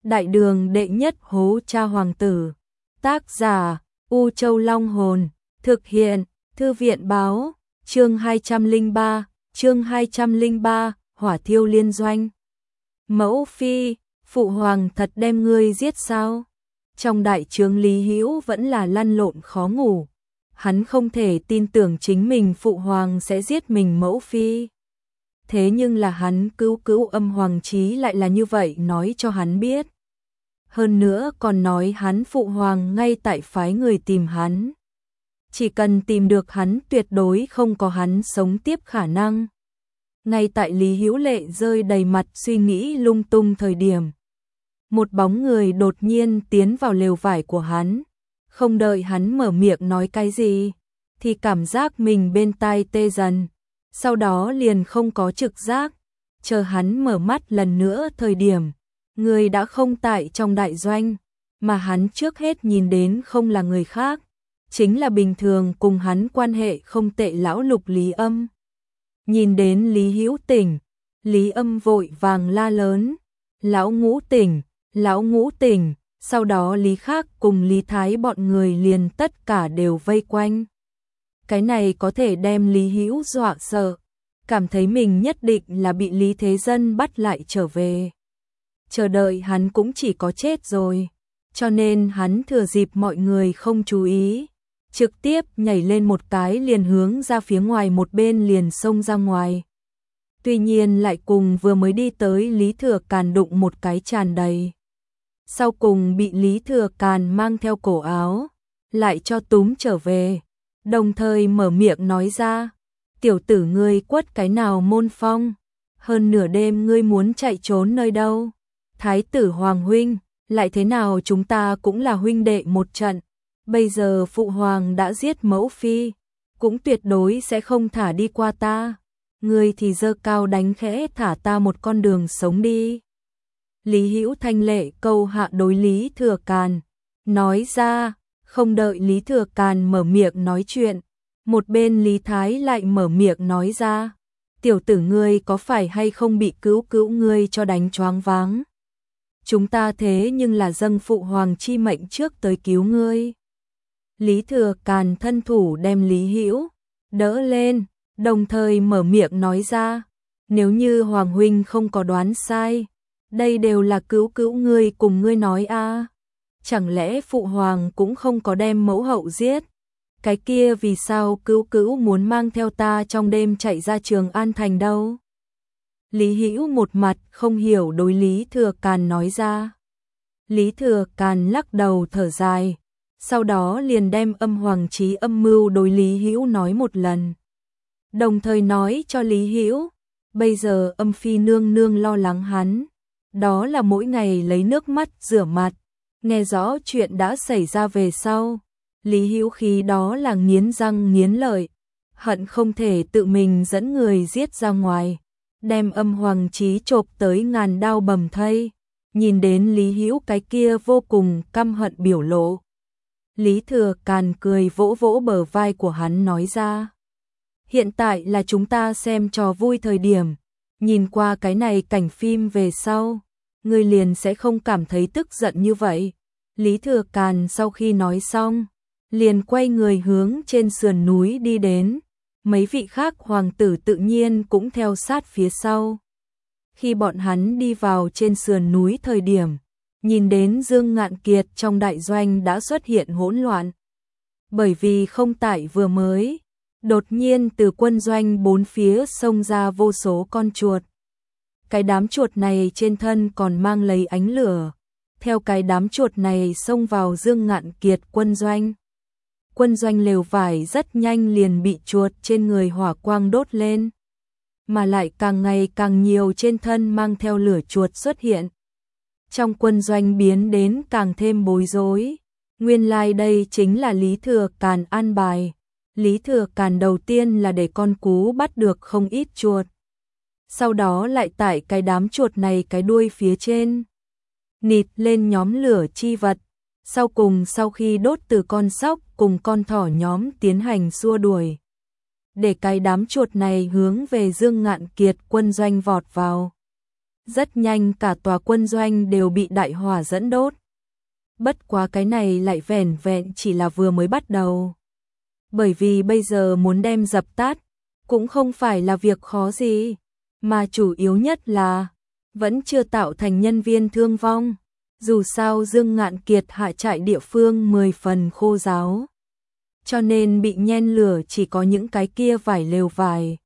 Đại đường đệ nhất hố cha hoàng tử. Tác giả U Châu Long Hồn. Thực hiện Thư viện Báo. Chương 203, Hỏa thiêu liên doanh. Mẫu phi, phụ hoàng thật đem ngươi giết sao? Trong đại trướng Lý Hữu vẫn là lăn lộn khó ngủ. Hắn không thể tin tưởng chính mình phụ hoàng sẽ giết mình mẫu phi. Thế nhưng là hắn cứu âm hoàng chí lại là như vậy nói cho hắn biết. Hơn nữa còn nói hắn phụ hoàng ngay tại phái người tìm hắn. Chỉ cần tìm được hắn tuyệt đối không có hắn sống tiếp khả năng. Ngay tại Lý Hữu Lệ rơi đầy mặt suy nghĩ lung tung thời điểm. Một bóng người đột nhiên tiến vào lều vải của hắn. Không đợi hắn mở miệng nói cái gì, thì cảm giác mình bên tai tê dần. Sau đó liền không có trực giác. Chờ hắn mở mắt lần nữa thời điểm, người đã không tại trong đại doanh, mà hắn trước hết nhìn đến không là người khác, chính là bình thường cùng hắn quan hệ không tệ lão Lục Lý Âm. Nhìn đến Lý Hữu tỉnh, Lý Âm vội vàng la lớn, lão Ngũ tỉnh, lão Ngũ tỉnh. Sau đó Lý Khác cùng Lý Thái bọn người liền tất cả đều vây quanh. Cái này có thể đem Lý Hữu dọa sợ, cảm thấy mình nhất định là bị Lý Thế Dân bắt lại trở về. Chờ đợi hắn cũng chỉ có chết rồi, cho nên hắn thừa dịp mọi người không chú ý, trực tiếp nhảy lên một cái liền hướng ra phía ngoài một bên liền xông ra ngoài. Tuy nhiên lại cùng vừa mới đi tới Lý Thừa Càn đụng một cái tràn đầy. Sau cùng bị Lý Thừa Càn mang theo cổ áo, lại cho túm trở về, đồng thời mở miệng nói ra, tiểu tử ngươi quất cái nào môn phong, hơn nửa đêm ngươi muốn chạy trốn nơi đâu, Thái tử Hoàng huynh, lại thế nào chúng ta cũng là huynh đệ một trận, bây giờ phụ hoàng đã giết mẫu phi, cũng tuyệt đối sẽ không thả đi qua ta, ngươi thì giơ cao đánh khẽ thả ta một con đường sống đi. Lý Hữu thanh lệ câu hạ đối Lý Thừa Càn, nói ra, không đợi Lý Thừa Càn mở miệng nói chuyện, một bên Lý Thái lại mở miệng nói ra, tiểu tử ngươi có phải hay không bị cứu ngươi cho đánh choáng váng. Chúng ta thế nhưng là dâng phụ hoàng chi mệnh trước tới cứu ngươi. Lý Thừa Càn thân thủ đem Lý Hữu đỡ lên, đồng thời mở miệng nói ra, nếu như hoàng huynh không có đoán sai, đây đều là cứu ngươi cùng ngươi nói a. Chẳng lẽ phụ hoàng cũng không có đem mẫu hậu giết? Cái kia vì sao cứu muốn mang theo ta trong đêm chạy ra Trường An thành đâu? Lý Hữu một mặt không hiểu đối Lý Thừa Càn nói ra. Lý Thừa Càn lắc đầu thở dài, sau đó liền đem âm hoàng chí âm mưu đối Lý Hữu nói một lần. Đồng thời nói cho Lý Hữu, bây giờ âm phi nương nương lo lắng hắn. Đó là mỗi ngày lấy nước mắt rửa mặt, nghe rõ chuyện đã xảy ra về sau. Lý Hữu khí đó là nghiến răng nghiến lợi, hận không thể tự mình dẫn người giết ra ngoài, đem âm hoàng chí chộp tới ngàn đao bầm thây. Nhìn đến Lý Hữu cái kia vô cùng căm hận biểu lộ, Lý Thừa Càn cười vỗ vỗ bờ vai của hắn nói ra, hiện tại là chúng ta xem trò vui thời điểm, nhìn qua cái này cảnh phim về sau, ngươi liền sẽ không cảm thấy tức giận như vậy. Lý Thừa Càn sau khi nói xong, liền quay người hướng trên sườn núi đi đến, mấy vị khác hoàng tử tự nhiên cũng theo sát phía sau. Khi bọn hắn đi vào trên sườn núi thời điểm, nhìn đến Dương Ngạn Kiệt trong đại doanh đã xuất hiện hỗn loạn. Bởi vì không tại vừa mới, đột nhiên từ quân doanh bốn phía xông ra vô số con chuột. Cái đám chuột này trên thân còn mang lấy ánh lửa, theo cái đám chuột này xông vào Dương Ngạn Kiệt quân doanh. Quân doanh lều vải rất nhanh liền bị chuột trên người hỏa quang đốt lên, mà lại càng ngày càng nhiều trên thân mang theo lửa chuột xuất hiện. Trong quân doanh biến đến càng thêm bối rối, nguyên lai đây chính là Lý Thừa Càn an bài. Lý Thừa Càn đầu tiên là để con cú bắt được không ít chuột, sau đó lại tại cái đám chuột này cái đuôi phía trên nịt lên nhóm lửa chi vật, sau cùng sau khi đốt từ con sóc cùng con thỏ nhóm tiến hành xua đuổi, để cái đám chuột này hướng về Dương Ngạn Kiệt quân doanh vọt vào. Rất nhanh cả tòa quân doanh đều bị đại hỏa dẫn đốt. Bất quá cái này lại vẻn vẹn chỉ là vừa mới bắt đầu. Bởi vì bây giờ muốn đem dập tắt, cũng không phải là việc khó gì, mà chủ yếu nhất là vẫn chưa tạo thành nhân viên thương vong. Dù sao Dương Ngạn Kiệt hạ trại địa phương 10 phần khô ráo, cho nên bị nhen lửa chỉ có những cái kia vải lều vải.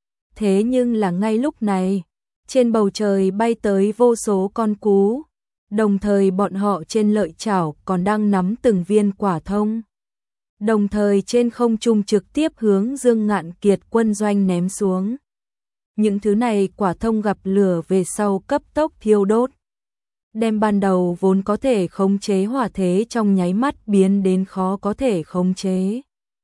Thế nhưng là ngay lúc này, trên bầu trời bay tới vô số con cú, đồng thời bọn họ trên lợi chảo còn đang nắm từng viên quả thông. Đồng thời trên không trung trực tiếp hướng Dương Ngạn Kiệt quân doanh ném xuống. Những thứ này quả thông gặp lửa về sau cấp tốc thiêu đốt, đem ban đầu vốn có thể khống chế hỏa thế trong nháy mắt biến đến khó có thể khống chế.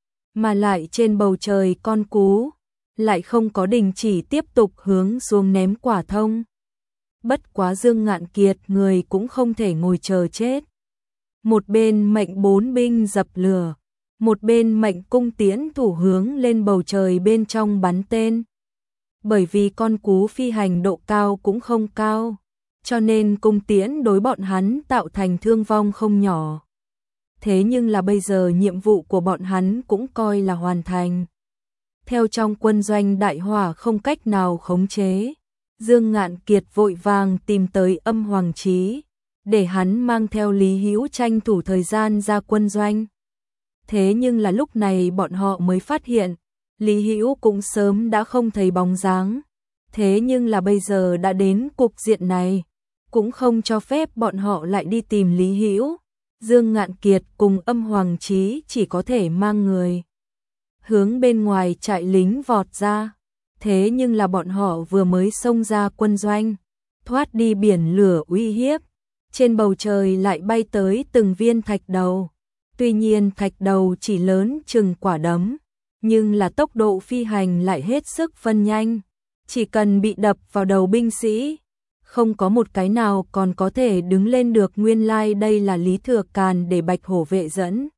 Mà lại trên bầu trời con cú lại không có đình chỉ tiếp tục hướng xuống ném quả thông. Bất quá Dương Ngạn Kiệt người cũng không thể ngồi chờ chết. Một bên mệnh 4 binh dập lửa, một bên mệnh cung tiễn thủ hướng lên bầu trời bên trong bắn tên. Bởi vì con cú phi hành độ cao cũng không cao, cho nên cung tiễn đối bọn hắn tạo thành thương vong không nhỏ. Thế nhưng là bây giờ nhiệm vụ của bọn hắn cũng coi là hoàn thành. Theo trong quân doanh đại hỏa không cách nào khống chế, Dương Ngạn Kiệt vội vàng tìm tới Âm Hoàng Chí, để hắn mang theo Lý Hữu tranh thủ thời gian ra quân doanh. Thế nhưng là lúc này bọn họ mới phát hiện, Lý Hữu cũng sớm đã không thấy bóng dáng. Thế nhưng là bây giờ đã đến cục diện này, cũng không cho phép bọn họ lại đi tìm Lý Hữu. Dương Ngạn Kiệt cùng Âm Hoàng Chí chỉ có thể mang người hướng bên ngoài trại lính vọt ra. Thế nhưng là bọn họ vừa mới xông ra quân doanh, thoát đi biển lửa uy hiếp, trên bầu trời lại bay tới từng viên thạch đầu. Tuy nhiên thạch đầu chỉ lớn chừng quả đấm, nhưng là tốc độ phi hành lại hết sức phân nhanh. Chỉ cần bị đập vào đầu binh sĩ, không có một cái nào còn có thể đứng lên được. Nguyên lai đây là Lý Thừa Càn để Bạch Hổ vệ dẫn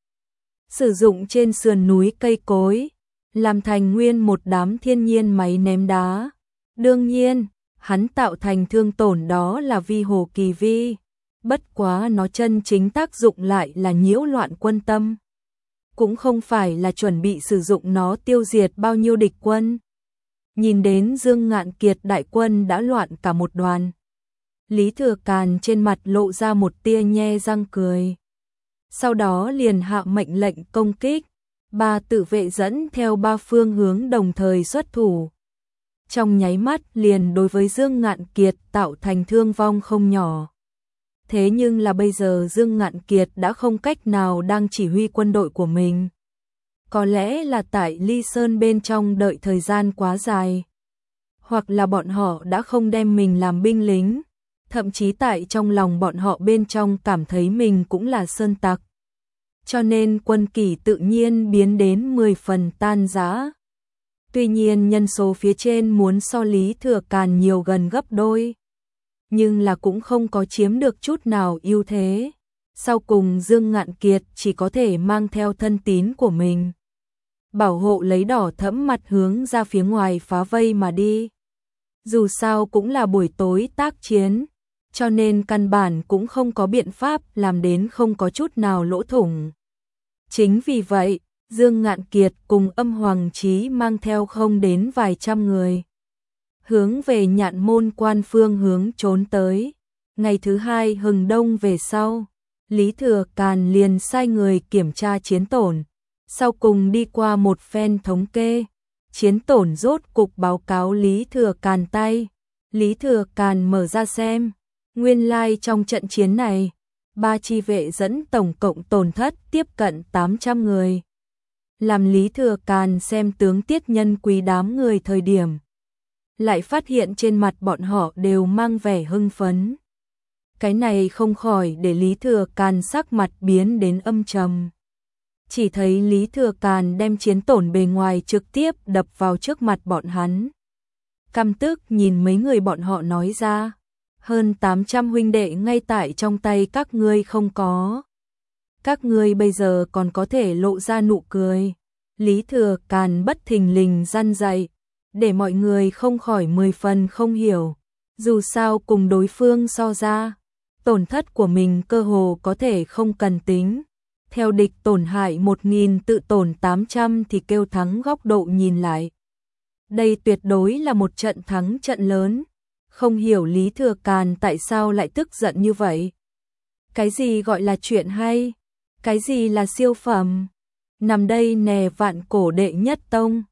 sử dụng trên sườn núi cây cối, làm thành nguyên một đám thiên nhiên máy ném đá. Đương nhiên, hắn tạo thành thương tổn đó là vi hồ kỳ vi, bất quá nó chân chính tác dụng lại là nhiễu loạn quân tâm. Cũng không phải là chuẩn bị sử dụng nó tiêu diệt bao nhiêu địch quân. Nhìn đến Dương Ngạn Kiệt đại quân đã loạn cả một đoàn, Lý Thừa Càn trên mặt lộ ra một tia nhe răng cười. Sau đó liền hạ mệnh lệnh công kích, 3 tự vệ dẫn theo 3 phương hướng đồng thời xuất thủ. Trong nháy mắt liền đối với Dương Ngạn Kiệt tạo thành thương vong không nhỏ. Thế nhưng là bây giờ Dương Ngạn Kiệt đã không cách nào đang chỉ huy quân đội của mình. Có lẽ là tại Ly Sơn bên trong đợi thời gian quá dài, hoặc là bọn họ đã không đem mình làm binh lính, thậm chí tại trong lòng bọn họ bên trong cảm thấy mình cũng là sơn tặc. Cho nên quân kỷ tự nhiên biến đến 10 phần tan rã. Tuy nhiên nhân số phía trên muốn so Lý Thừa Càn nhiều gần gấp đôi, nhưng là cũng không có chiếm được chút nào ưu thế. Sau cùng Dương Ngạn Kiệt chỉ có thể mang theo thân tín của mình, bảo hộ lấy đỏ thẫm mặt hướng ra phía ngoài phá vây mà đi. Dù sao cũng là buổi tối tác chiến, cho nên căn bản cũng không có biện pháp làm đến không có chút nào lỗ thủng. Chính vì vậy, Dương Ngạn Kiệt cùng Âm Hoàng Chí mang theo không đến vài trăm người, hướng về Nhạn Môn Quan phương hướng trốn tới. Ngày thứ 2 hừng đông về sau, Lý Thừa Càn liền sai người kiểm tra chiến tổn, sau cùng đi qua một phen thống kê, chiến tổn rốt cục báo cáo Lý Thừa Càn tay. Lý Thừa Càn mở ra xem, nguyên lai trong trận chiến này, 3 chi vệ dẫn tổng cộng tổn thất tiếp cận 800 người. Làm Lý Thừa Càn xem tướng Tiết Nhân Quý đám người thời điểm, lại phát hiện trên mặt bọn họ đều mang vẻ hưng phấn. Cái này không khỏi để Lý Thừa Càn sắc mặt biến đến âm trầm. Chỉ thấy Lý Thừa Càn đem chiến tổn bề ngoài trực tiếp đập vào trước mặt bọn hắn. Căm tức nhìn mấy người bọn họ nói ra, hơn 800 huynh đệ ngay tại trong tay các ngươi không có. Các ngươi bây giờ còn có thể lộ ra nụ cười. Lý Thừa Càn bất thình lình răn dạy, để mọi người không khỏi 10 phần không hiểu. Dù sao cùng đối phương so ra, tổn thất của mình cơ hồ có thể không cần tính. Theo địch tổn hại 1.000 tự tổn 800 thì kêu thắng góc độ nhìn lại. Đây tuyệt đối là một trận thắng trận lớn. Không hiểu Lý Thừa Càn tại sao lại tức giận như vậy. Cái gì gọi là chuyện hay? Cái gì là siêu phẩm? Nằm đây nè vạn cổ đệ nhất tông.